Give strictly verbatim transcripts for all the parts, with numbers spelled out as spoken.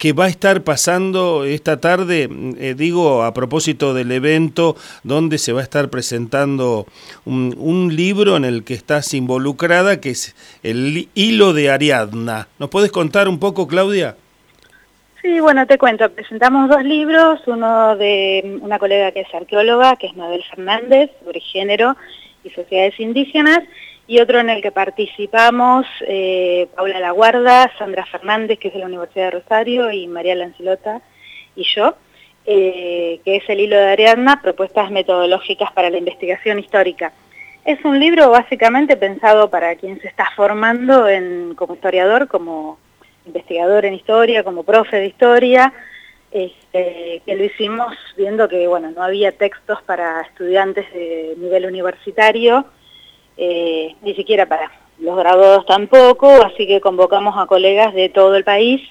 que va a estar pasando esta tarde, eh, digo, a propósito del evento donde se va a estar presentando un, un libro en el que estás involucrada, que es El hilo de Ariadna. ¿Nos puedes contar un poco, Claudia? Sí, bueno, te cuento. Presentamos dos libros, uno de una colega que es arqueóloga, que es Mabel Fernández, sobre género y sociedades indígenas, y otro en el que participamos eh, Paula Laguarda, Sandra Fernández, que es de la Universidad de Rosario, y María Lancilota, y yo, eh, que es El hilo de Ariadna, propuestas metodológicas para la investigación histórica. Es un libro básicamente pensado para quien se está formando en, como historiador, como investigador en historia, como profe de historia, este, que lo hicimos viendo que bueno, no había textos para estudiantes de nivel universitario, eh, ni siquiera para los graduados tampoco, así que convocamos a colegas de todo el país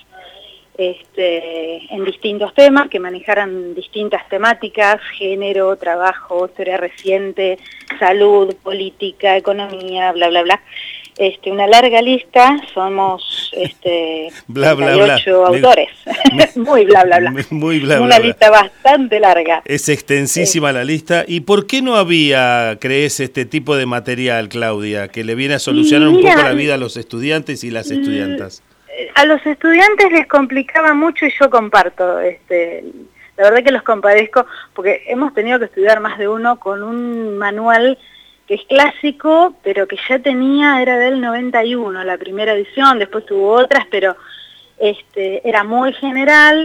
este, en distintos temas, que manejaran distintas temáticas: género, trabajo, historia reciente, salud, política, economía, bla, bla, bla. Este, una larga lista, somos este, bla, bla, treinta y ocho bla. autores, Me, muy bla, bla, bla. Muy bla, bla, Una bla. lista bastante larga. Es extensísima eh. la lista. ¿Y por qué no había, crees, este tipo de material, Claudia, que le viene a solucionar mira, un poco la vida a los estudiantes y las estudiantas? A los estudiantes les complicaba mucho y yo comparto, este, la verdad que los compadezco, porque hemos tenido que estudiar más de uno con un manual que es clásico, pero que ya tenía, era del noventa y uno, la primera edición, después tuvo otras, pero este, era muy general,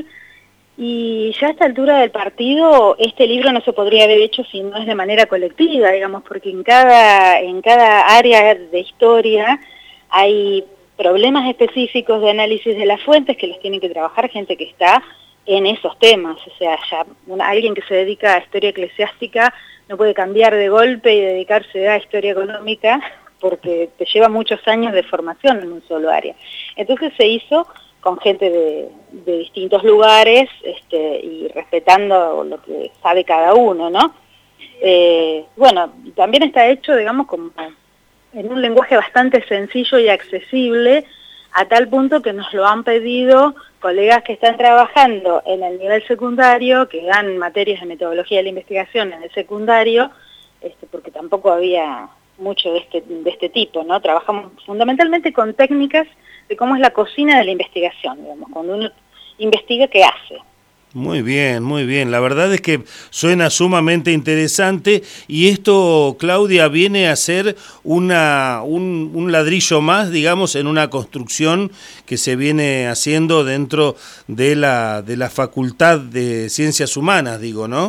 y ya a esta altura del partido, este libro no se podría haber hecho si no es de manera colectiva, digamos, porque en cada, en cada área de historia hay problemas específicos de análisis de las fuentes que los tienen que trabajar gente que está en esos temas, o sea, ya una, alguien que se dedica a historia eclesiástica no puede cambiar de golpe y dedicarse a historia económica porque te lleva muchos años de formación en un solo área. Entonces se hizo con gente de, de distintos lugares este, y respetando lo que sabe cada uno, ¿no? Eh, bueno, también está hecho, digamos, como en un lenguaje bastante sencillo y accesible, a tal punto que nos lo han pedido colegas que están trabajando en el nivel secundario, que dan materias de metodología de la investigación en el secundario, este, porque tampoco había mucho de este, de este tipo, ¿no? Trabajamos fundamentalmente con técnicas de cómo es la cocina de la investigación, digamos, cuando uno investiga, ¿qué hace? Muy bien, muy bien. La verdad es que suena sumamente interesante y esto, Claudia, viene a ser una, un, un ladrillo más, digamos, en una construcción que se viene haciendo dentro de la, de la Facultad de Ciencias Humanas, digo, ¿no?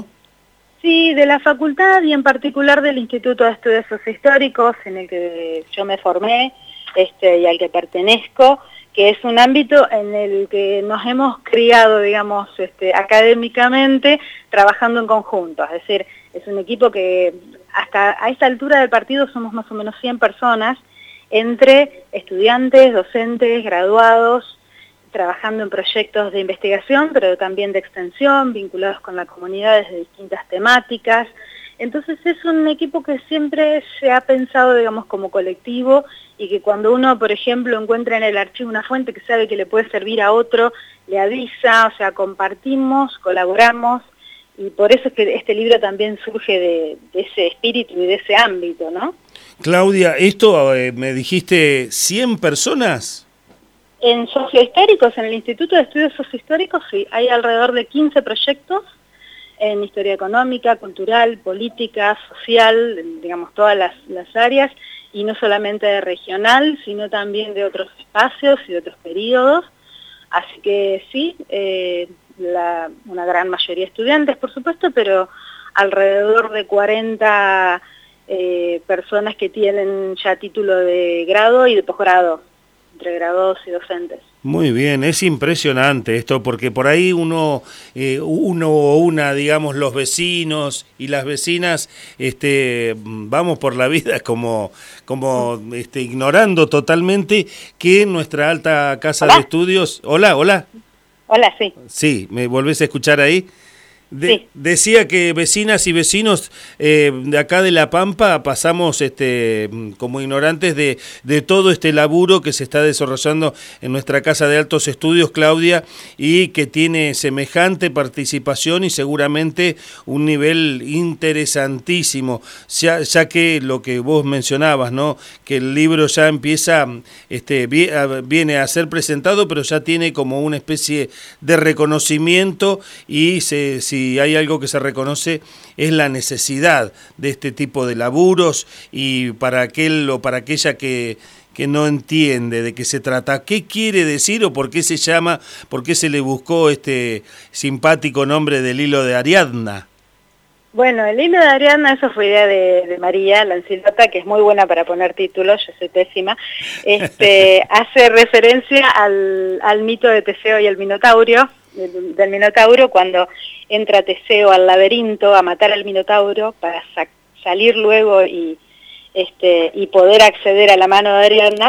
Sí, de la facultad y en particular del Instituto de Estudios Sociohistóricos, en el que yo me formé este, y al que pertenezco, que es un ámbito en el que nos hemos criado, digamos, este, académicamente, trabajando en conjunto. Es decir, es un equipo que hasta a esta altura del partido somos más o menos cien personas, entre estudiantes, docentes, graduados, trabajando en proyectos de investigación, pero también de extensión, vinculados con la comunidad desde distintas temáticas. Entonces es un equipo que siempre se ha pensado, digamos, como colectivo, y que cuando uno, por ejemplo, encuentra en el archivo una fuente que sabe que le puede servir a otro, le avisa, o sea, compartimos, colaboramos, y por eso es que este libro también surge de, de ese espíritu y de ese ámbito, ¿no? Claudia, esto eh, me dijiste cien personas. En sociohistóricos, en el Instituto de Estudios Sociohistóricos, sí, hay alrededor de quince proyectos en historia económica, cultural, política, social, digamos, todas las, las áreas, y no solamente de regional, sino también de otros espacios y de otros periodos. Así que sí, eh, la, una gran mayoría de estudiantes, por supuesto, pero alrededor de cuarenta eh, personas que tienen ya título de grado y de posgrado, entre graduados y docentes. Muy bien, es impresionante esto, porque por ahí uno, eh, uno o una, digamos, los vecinos y las vecinas, este, vamos por la vida como, como este, ignorando totalmente que nuestra alta casa ¿Hola? de estudios... Hola, hola. Hola, sí. Sí, ¿me volvés a escuchar ahí? De, sí. Decía que vecinas y vecinos eh, de acá de La Pampa pasamos este, como ignorantes de, de todo este laburo que se está desarrollando en nuestra Casa de Altos Estudios, Claudia, y que tiene semejante participación y seguramente un nivel interesantísimo, ya, ya que lo que vos mencionabas, ¿no? Que el libro ya empieza, este, viene a ser presentado, pero ya tiene como una especie de reconocimiento y se, si Si hay algo que se reconoce es la necesidad de este tipo de laburos y para aquel o para aquella que, que no entiende de qué se trata, ¿qué quiere decir o por qué se llama, por qué se le buscó este simpático nombre del hilo de Ariadna? Bueno, el hilo de Ariadna, eso fue idea de, de María Lancilota, que es muy buena para poner títulos, yo soy pésima, este, hace referencia al, al mito de Teseo y el Minotauro, del, del Minotauro, cuando entra Teseo al laberinto a matar al Minotauro para sa salir luego y, este, y poder acceder a la mano de Ariadna.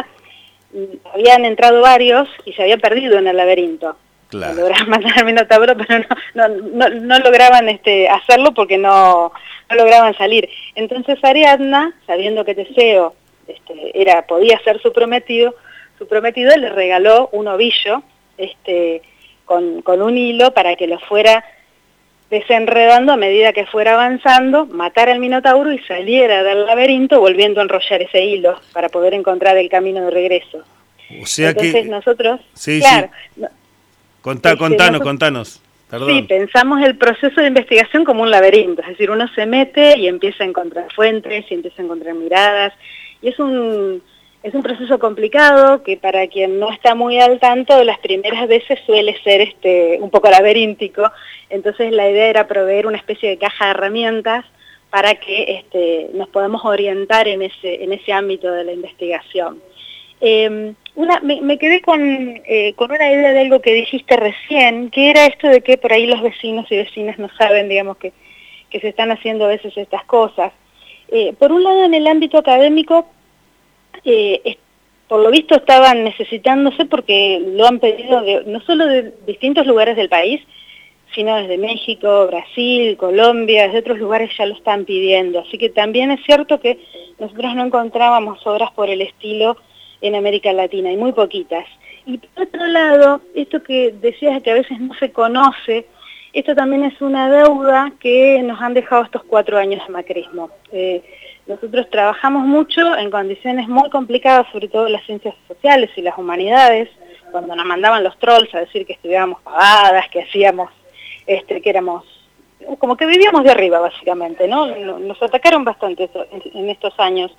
Habían entrado varios y se habían perdido en el laberinto. Claro. Lograban matar al Minotauro, pero no, no, no, no lograban este, hacerlo porque no, no lograban salir. Entonces Ariadna, sabiendo que Teseo este, era, podía ser su prometido, su prometido le regaló un ovillo este, con, con un hilo para que lo fuera desenredando a medida que fuera avanzando, matar al Minotauro y saliera del laberinto volviendo a enrollar ese hilo para poder encontrar el camino de regreso. O sea Entonces que... nosotros, sí, claro... sí. No, Contá, este, contanos, nosotros, contanos. Perdón. Sí, pensamos el proceso de investigación como un laberinto, es decir, uno se mete y empieza a encontrar fuentes y empieza a encontrar miradas, y es un, es un proceso complicado que para quien no está muy al tanto, las primeras veces suele ser este, un poco laberíntico, entonces la idea era proveer una especie de caja de herramientas para que este, nos podamos orientar en ese, en ese ámbito de la investigación. Eh, una, me, me quedé con, eh, con una idea de algo que dijiste recién, que era esto de que por ahí los vecinos y vecinas no saben, digamos, que, que se están haciendo a veces estas cosas. Eh, por un lado, en el ámbito académico, eh, es, por lo visto estaban necesitándose porque lo han pedido de, no solo de distintos lugares del país, sino desde México, Brasil, Colombia, desde otros lugares ya lo están pidiendo. Así que también es cierto que nosotros no encontrábamos obras por el estilo en América Latina, hay muy poquitas. Y por otro lado, esto que decías que a veces no se conoce, esto también es una deuda que nos han dejado estos cuatro años de macrismo. Eh, nosotros trabajamos mucho en condiciones muy complicadas, sobre todo las ciencias sociales y las humanidades, cuando nos mandaban los trolls a decir que estudiábamos pavadas, que hacíamos, este, que éramos, como que vivíamos de arriba básicamente, ¿no? Nos atacaron bastante en estos años.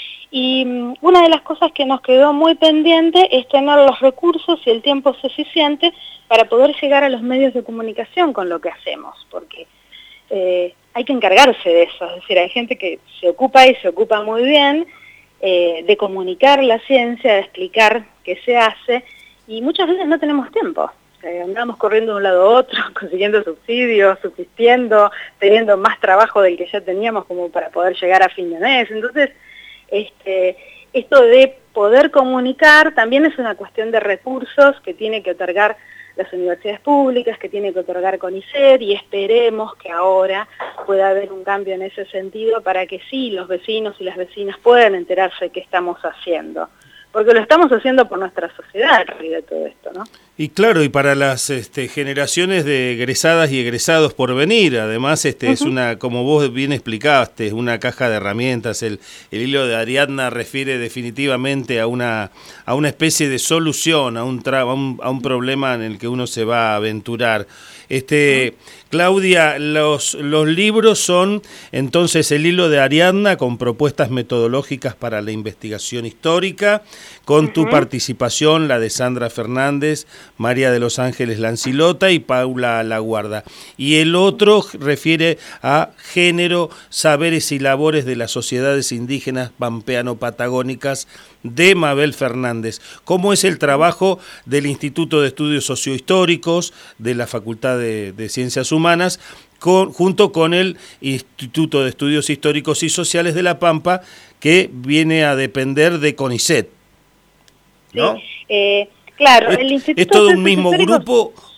Y una de las cosas que nos quedó muy pendiente es tener los recursos y el tiempo suficiente para poder llegar a los medios de comunicación con lo que hacemos, porque eh, hay que encargarse de eso, es decir, hay gente que se ocupa y se ocupa muy bien eh, de comunicar la ciencia, de explicar qué se hace, y muchas veces no tenemos tiempo. O sea, andamos corriendo de un lado a otro, consiguiendo subsidios, subsistiendo, teniendo más trabajo del que ya teníamos como para poder llegar a fin de mes, entonces... Este, esto de poder comunicar también es una cuestión de recursos que tiene que otorgar las universidades públicas, que tiene que otorgar CONICET, y esperemos que ahora pueda haber un cambio en ese sentido para que sí, los vecinos y las vecinas puedan enterarse de qué estamos haciendo. Porque lo estamos haciendo por nuestra sociedad, en realidad, todo esto, ¿no? Y claro, y para las este, generaciones de egresadas y egresados por venir, además este uh-huh. es una, como vos bien explicaste, es una caja de herramientas. El, el hilo de Ariadna refiere definitivamente a una, a una especie de solución, a un, tra- a un, a un problema en el que uno se va a aventurar. Este, Claudia, los, los libros son entonces el hilo de Ariadna con propuestas metodológicas para la investigación histórica, con uh-huh. tu participación, la de Sandra Fernández, María de los Ángeles Lancilota y Paula Laguarda. Y el otro refiere a género, saberes y labores de las sociedades indígenas pampeano-patagónicas de Mabel Fernández. ¿Cómo es el trabajo del Instituto de Estudios Sociohistóricos de la Facultad de, de Ciencias Humanas con, junto con el Instituto de Estudios Históricos y Sociales de La Pampa, que viene a depender de CONICET? ¿No? Sí, eh, claro, ¿Es, el Instituto ¿Es todo un mismo grupo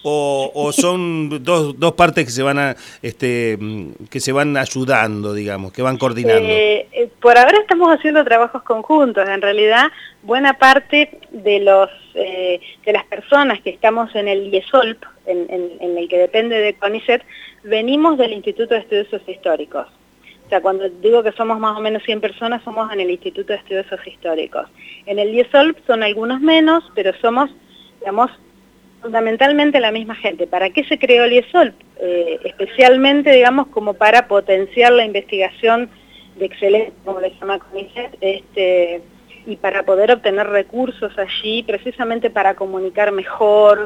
o, o son dos, dos partes que se van a, este, que se van ayudando, digamos, que van coordinando? Eh, eh, por ahora estamos haciendo trabajos conjuntos. En realidad, buena parte de los eh, de las personas que estamos en el IESOLP, en, en, en el que depende de CONICET, venimos del Instituto de Estudios Sociohistóricos. O sea, cuando digo que somos más o menos cien personas, somos en el Instituto de Estudios Sociohistóricos. En el IESOLP son algunos menos, pero somos, digamos, fundamentalmente la misma gente. ¿Para qué se creó el IESOLP? Eh, especialmente, digamos, como para potenciar la investigación de excelencia, como le llama CONICET, este, y para poder obtener recursos allí, precisamente para comunicar mejor,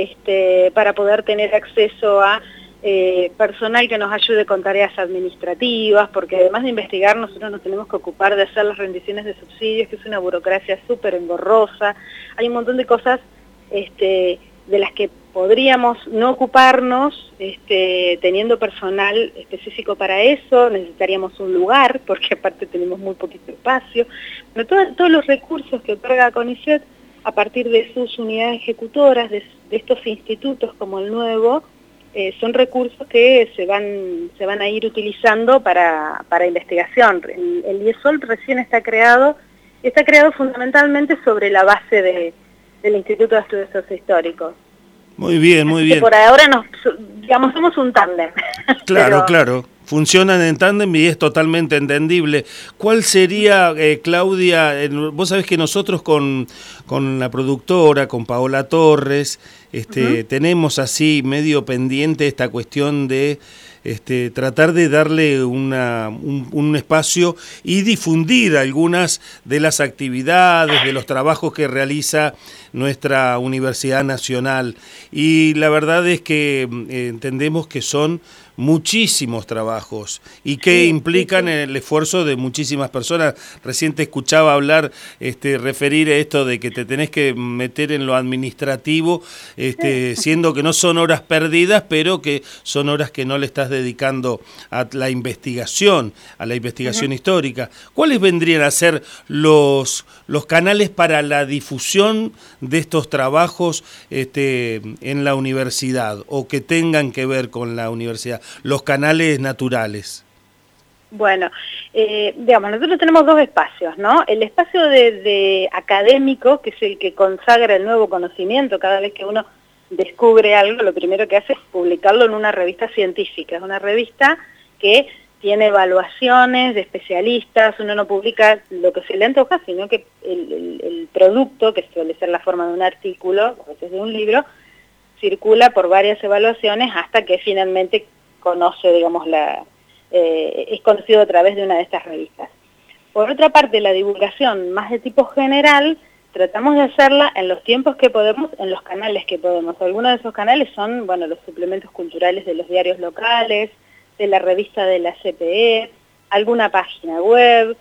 este, para poder tener acceso a eh, personal que nos ayude con tareas administrativas, porque además de investigar nosotros nos tenemos que ocupar de hacer las rendiciones de subsidios, que es una burocracia súper engorrosa. Hay un montón de cosas este, de las que podríamos no ocuparnos este, teniendo personal específico para eso. Necesitaríamos un lugar, porque aparte tenemos muy poquito espacio. Pero todo, todos los recursos que otorga CONICET a partir de sus unidades ejecutoras, de, de estos institutos como el nuevo, eh, son recursos que se van, se van a ir utilizando para, para investigación. El, el IESOLP recién está creado, está creado fundamentalmente sobre la base de, del Instituto de Estudios Sociohistóricos. Muy bien, muy Así bien. Que por ahora nos, digamos, somos un tándem. Claro, Pero... claro. Funcionan en tándem y es totalmente entendible. ¿Cuál sería, eh, Claudia, eh, vos sabés que nosotros con, con la productora, con Paola Torres, este, uh-huh. tenemos así medio pendiente esta cuestión de este, tratar de darle una, un, un espacio y difundir algunas de las actividades, de los trabajos que realiza nuestra Universidad Nacional. Y la verdad es que eh, entendemos que son muchísimos trabajos y que sí, implican sí, sí. el esfuerzo de muchísimas personas. Recién te escuchaba hablar, este, referir a esto de que te tenés que meter en lo administrativo, este, sí. siendo que no son horas perdidas, pero que son horas que no le estás dedicando a la investigación, a la investigación uh-huh. histórica. ¿Cuáles vendrían a ser los, los canales para la difusión de estos trabajos este, en la universidad o que tengan que ver con la universidad? Los canales naturales. Bueno, eh, digamos, nosotros tenemos dos espacios, ¿no? El espacio de, de académico, que es el que consagra el nuevo conocimiento. Cada vez que uno descubre algo, lo primero que hace es publicarlo en una revista científica. Es una revista que tiene evaluaciones de especialistas. Uno no publica lo que se le antoja, sino que el, el, el producto, que suele ser la forma de un artículo, a veces de un libro, circula por varias evaluaciones hasta que finalmente conoce, digamos, la, eh, es conocido a través de una de estas revistas. Por otra parte, la divulgación más de tipo general, tratamos de hacerla en los tiempos que podemos, en los canales que podemos. Algunos de esos canales son, bueno, los suplementos culturales de los diarios locales, de la revista de la C P E, alguna página web,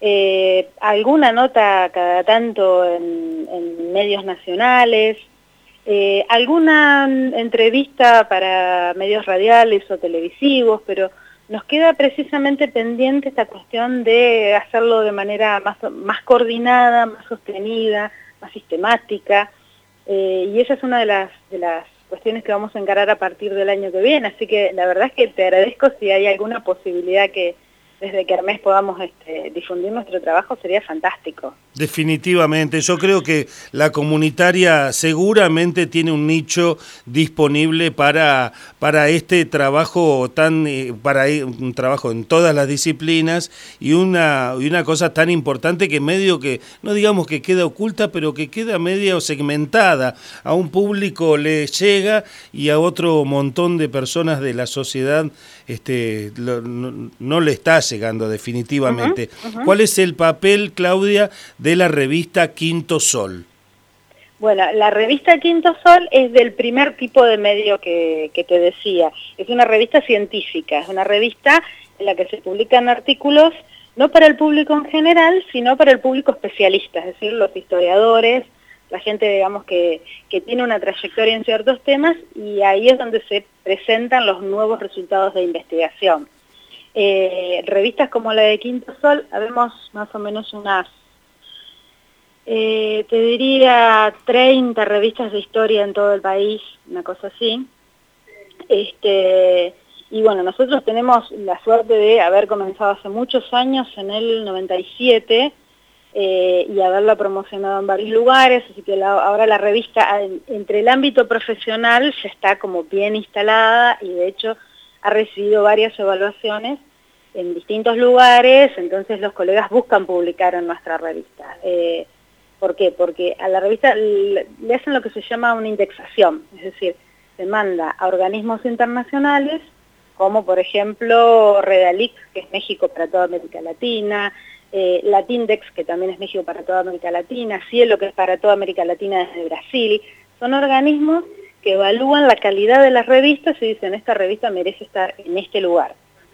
eh, alguna nota cada tanto en, en medios nacionales, Eh, alguna entrevista para medios radiales o televisivos, pero nos queda precisamente pendiente esta cuestión de hacerlo de manera más, más coordinada, más sostenida, más sistemática, eh, y esa es una de las, de las cuestiones que vamos a encarar a partir del año que viene, así que la verdad es que te agradezco. Si hay alguna posibilidad que desde Kermés podamos este, difundir nuestro trabajo, sería fantástico. Definitivamente, yo creo que la comunitaria seguramente tiene un nicho disponible para, para este trabajo tan, para un trabajo en todas las disciplinas y una, y una cosa tan importante que medio que, no digamos que queda oculta, pero que queda medio segmentada. A un público le llega y a otro montón de personas de la sociedad este, lo, no, no le está llegando definitivamente. Uh-huh, uh-huh. ¿Cuál es el papel, Claudia, de la revista Quinto Sol? Bueno, la revista Quinto Sol es del primer tipo de medio que, que te decía. Es una revista científica, es una revista en la que se publican artículos no para el público en general, sino para el público especialista, es decir, los historiadores, la gente, digamos, que, que tiene una trayectoria en ciertos temas, y ahí es donde se presentan los nuevos resultados de investigación. Eh, revistas como la de Quinto Sol, habemos más o menos unas Eh, te diría treinta revistas de historia en todo el país, una cosa así. Este, y bueno, nosotros tenemos la suerte de haber comenzado hace muchos años, en el noventa y siete, eh, y haberla promocionado en varios lugares, así que la, ahora la revista, entre el ámbito profesional, ya está como bien instalada y de hecho ha recibido varias evaluaciones en distintos lugares, entonces los colegas buscan publicar en nuestra revista. Eh, ¿Por qué? Porque a la revista le, le hacen lo que se llama una indexación, es decir, se manda a organismos internacionales, como por ejemplo Redalix, que es México para toda América Latina, eh, Latindex, que también es México para toda América Latina, Cielo, que es para toda América Latina desde Brasil. Son organismos que evalúan la calidad de las revistas y dicen, esta revista merece estar en este lugar.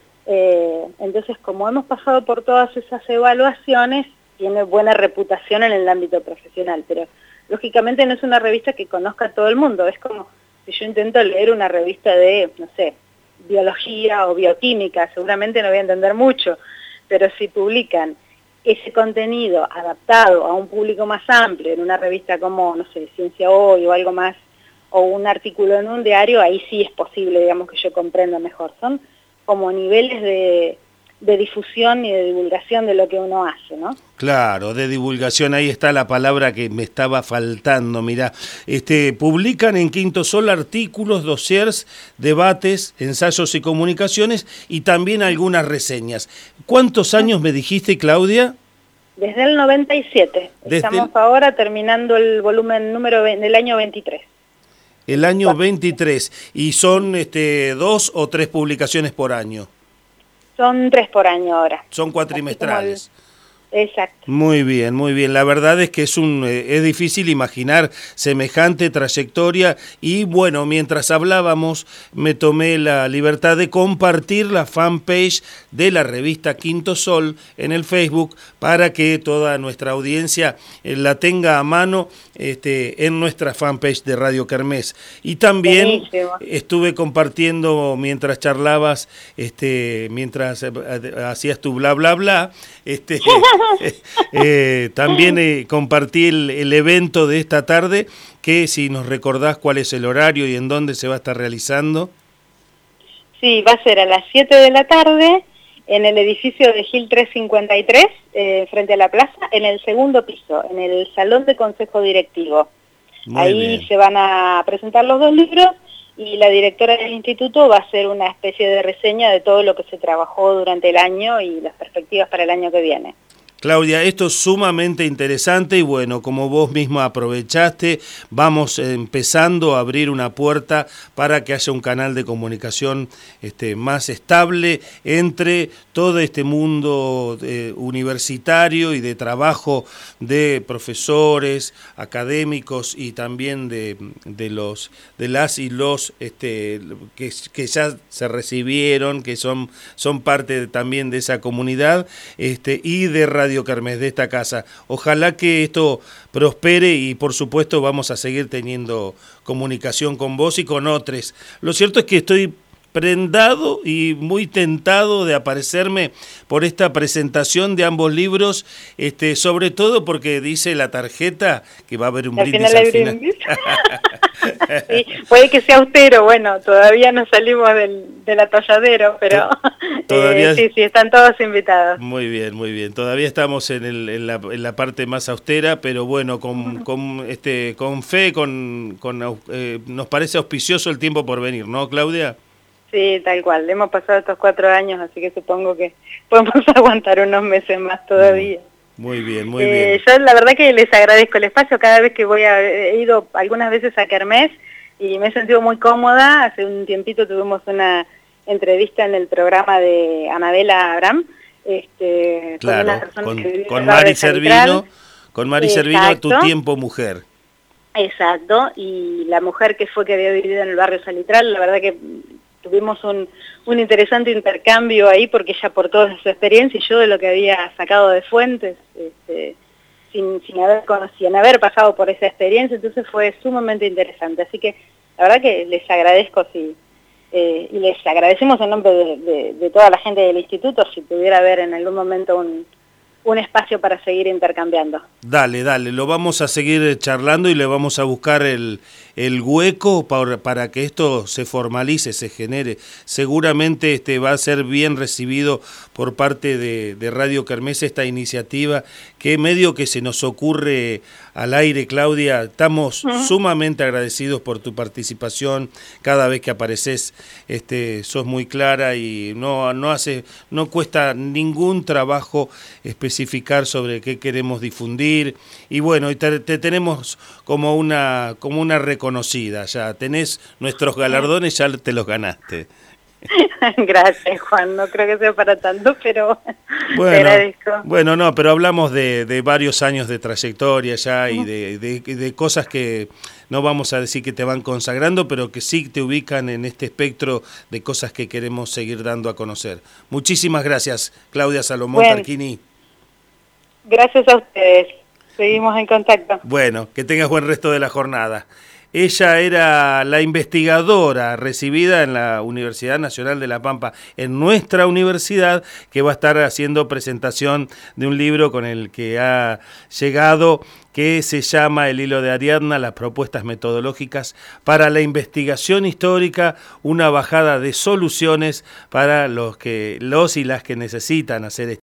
Eh, entonces, como hemos pasado por todas esas evaluaciones, tiene buena reputación en el ámbito profesional, pero lógicamente no es una revista que conozca a todo el mundo. Es como si yo intento leer una revista de, no sé, biología o bioquímica, seguramente no voy a entender mucho, pero si publican ese contenido adaptado a un público más amplio en una revista como, no sé, Ciencia Hoy o algo más, o un artículo en un diario, ahí sí es posible, digamos, que yo comprenda mejor. Son como niveles de, de difusión y de divulgación de lo que uno hace, ¿no? Claro, de divulgación, ahí está la palabra que me estaba faltando, mirá. Este, publican en Quinto Sol artículos, dossiers, debates, ensayos y comunicaciones y también algunas reseñas. ¿Cuántos años me dijiste, Claudia? Desde el noventa y siete. Desde Estamos el... ahora terminando el volumen número del año veintitrés. El año veintitrés. ¿Y son este, dos o tres publicaciones por año? Son tres por año ahora. Son cuatrimestrales. Exacto. Muy bien, muy bien. La verdad es que es un eh, es difícil imaginar semejante trayectoria y bueno, mientras hablábamos me tomé la libertad de compartir la fanpage de la revista Quinto Sol en el Facebook para que toda nuestra audiencia eh, la tenga a mano este, en nuestra fanpage de Radio Kermés. Y también Buenísimo. Estuve compartiendo mientras charlabas, este, mientras eh, hacías tu bla bla bla, este eh, también eh, compartí el, el evento de esta tarde, que si nos recordás cuál es el horario y en dónde se va a estar realizando. Sí, va a ser a las siete de la tarde en el edificio de Gil trescientos cincuenta y tres, eh, frente a la plaza, en el segundo piso, en el Salón de Consejo Directivo. Muy Ahí bien. Se van a presentar los dos libros y la directora del instituto va a hacer una especie de reseña de todo lo que se trabajó durante el año y las perspectivas para el año que viene. Claudia, esto es sumamente interesante y bueno, como vos misma aprovechaste, vamos empezando a abrir una puerta para que haya un canal de comunicación este, más estable entre todo este mundo eh, universitario y de trabajo de profesores, académicos y también de, de, los, de las y los este, que, que ya se recibieron, que son, son parte de, también de esa comunidad este, y de Radio Kermés, de esta casa. Ojalá que esto prospere y por supuesto vamos a seguir teniendo comunicación con vos y con otros. Lo cierto es que estoy prendado y muy tentado de aparecerme por esta presentación de ambos libros, este, sobre todo porque dice la tarjeta que va a haber un al brindis final al final. Brindis. Sí, puede que sea austero, bueno, todavía no salimos del, del atolladero, pero todavía eh, sí, sí, están todos invitados. Muy bien, muy bien. Todavía estamos en, el, en, la, en la parte más austera, pero bueno, con, uh-huh. con, este, con fe, con, con eh, nos parece auspicioso el tiempo por venir, ¿no, Claudia? Sí, tal cual. Hemos pasado estos cuatro años, así que supongo que podemos aguantar unos meses más todavía. Muy bien, muy eh, bien. Yo la verdad que les agradezco el espacio. Cada vez que voy a... He ido algunas veces a Kermés y me he sentido muy cómoda. Hace un tiempito tuvimos una entrevista en el programa de Anabela Abraham. Este, claro, con una persona con, que con Mari Servino, con Mari Servino, Tu Tiempo Mujer. Exacto, y la mujer que fue que había vivido en el barrio Salitral, la verdad que tuvimos un, un interesante intercambio ahí porque ella aportó de su experiencia y yo de lo que había sacado de fuentes, este, sin, sin, haber, sin haber pasado por esa experiencia, entonces fue sumamente interesante. Así que la verdad que les agradezco si, eh, y les agradecemos en nombre de, de, de toda la gente del instituto si pudiera haber en algún momento un, un espacio para seguir intercambiando. Dale, dale, lo vamos a seguir charlando y le vamos a buscar el, el hueco para, para que esto se formalice, se genere. Seguramente este va a ser bien recibido por parte de, de Radio Kermés esta iniciativa, que medio que se nos ocurre al aire, Claudia. Estamos uh-huh. sumamente agradecidos por tu participación. Cada vez que apareces, este, sos muy clara y no, no hace, no cuesta ningún trabajo especificar sobre qué queremos difundir. Y bueno, y te, te tenemos como una, como una reconocida, ya tenés nuestros galardones, ya te los ganaste. Gracias, Juan, no creo que sea para tanto, pero bueno, te agradezco. Bueno, no, pero hablamos de, de varios años de trayectoria ya y de, de, de cosas que no vamos a decir que te van consagrando, pero que sí te ubican en este espectro de cosas que queremos seguir dando a conocer. Muchísimas gracias, Claudia Salomón bueno, Tarquini. Gracias a ustedes, seguimos en contacto. Bueno, que tengas buen resto de la jornada. Ella era la investigadora recibida en la Universidad Nacional de La Pampa, en nuestra universidad, que va a estar haciendo presentación de un libro con el que ha llegado, que se llama El hilo de Ariadna, las propuestas metodológicas para la investigación histórica, una bajada de soluciones para los que los y las que necesitan hacer